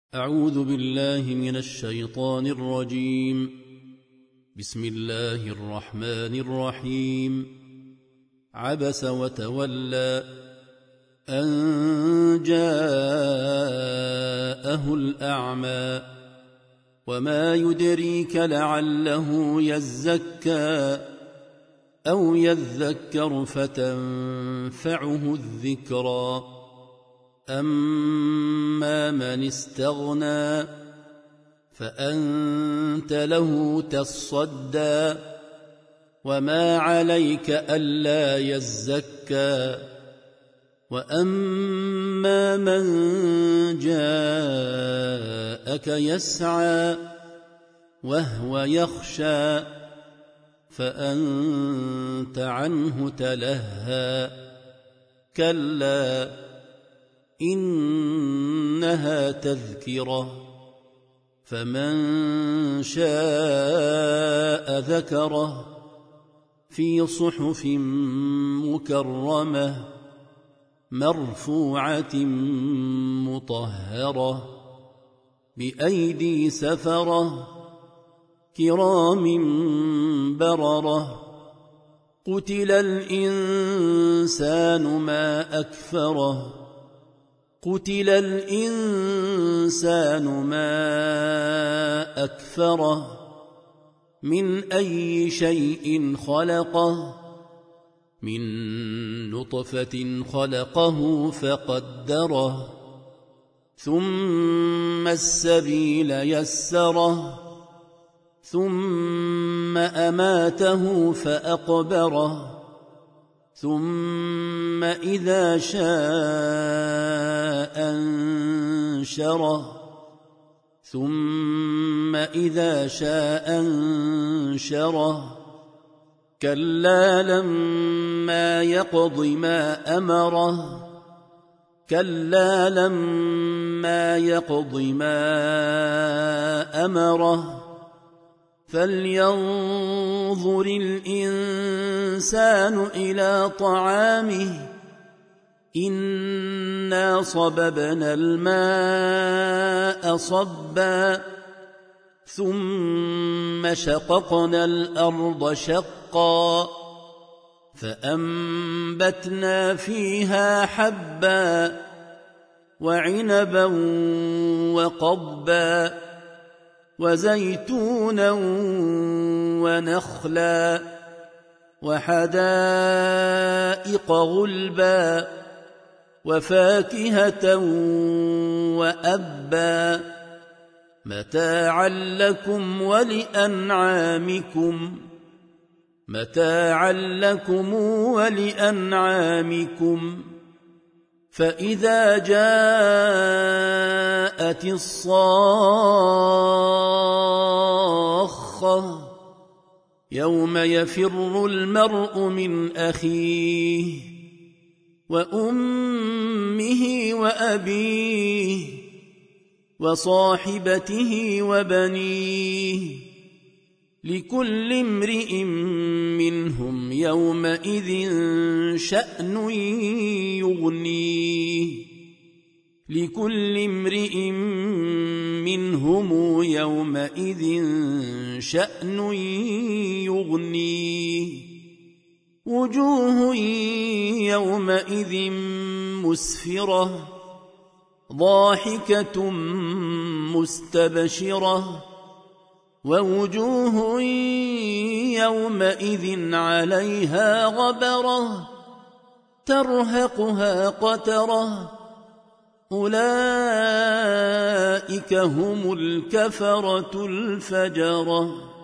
أعوذ بالله من الشيطان الرجيم. بسم الله الرحمن الرحيم. عبس وتولى أن جاءه الأعمى وما يدريك لعله يزكى أو يذكر فتنفعه الذكرى. أما من استغنى فأنت له تصدى وما عليك ألا يزكى. وأما من جاءك يسعى وهو يخشى فأنت عنه تلهى. كلا إنها تذكرة فمن شاء ذكره في صحف مكرمة مرفوعة مطهرة بأيدي سفرة كرام بررة. قتل الإنسان ما أكفره قتل الإنسان ما أكفره من أي شيء خلقه من نطفة خلقه فقدره ثم السبيل يسره ثم أماته فأقبره ثم إذا شاء أنشره ثم إذا شاء أنشره. كلا لما يقض ما أمره كلا لما يقض ما أمره. فلينظر الإنسان إلى طعامه إنا صببنا الماء صبا ثم شققنا الأرض شقا فأنبتنا فيها حبا وعنبا وقضبا وزيتونا ونخلا وحدائق غلبا وفاكهة وأبا متاعا لكم ولأنعامكم. فإذا جاءت الصاخة يوم يفر المرء من أخيه وأمه وأبيه وصاحبته وبنيه لكل امرئ منهم يومئذ شأن يغنيه. وجوه يومئذ مسفرة ضاحكة مستبشرة ووجوه يومئذ عليها غبرة ترهقها قترة. أولئك هم الكفرة الفجرة.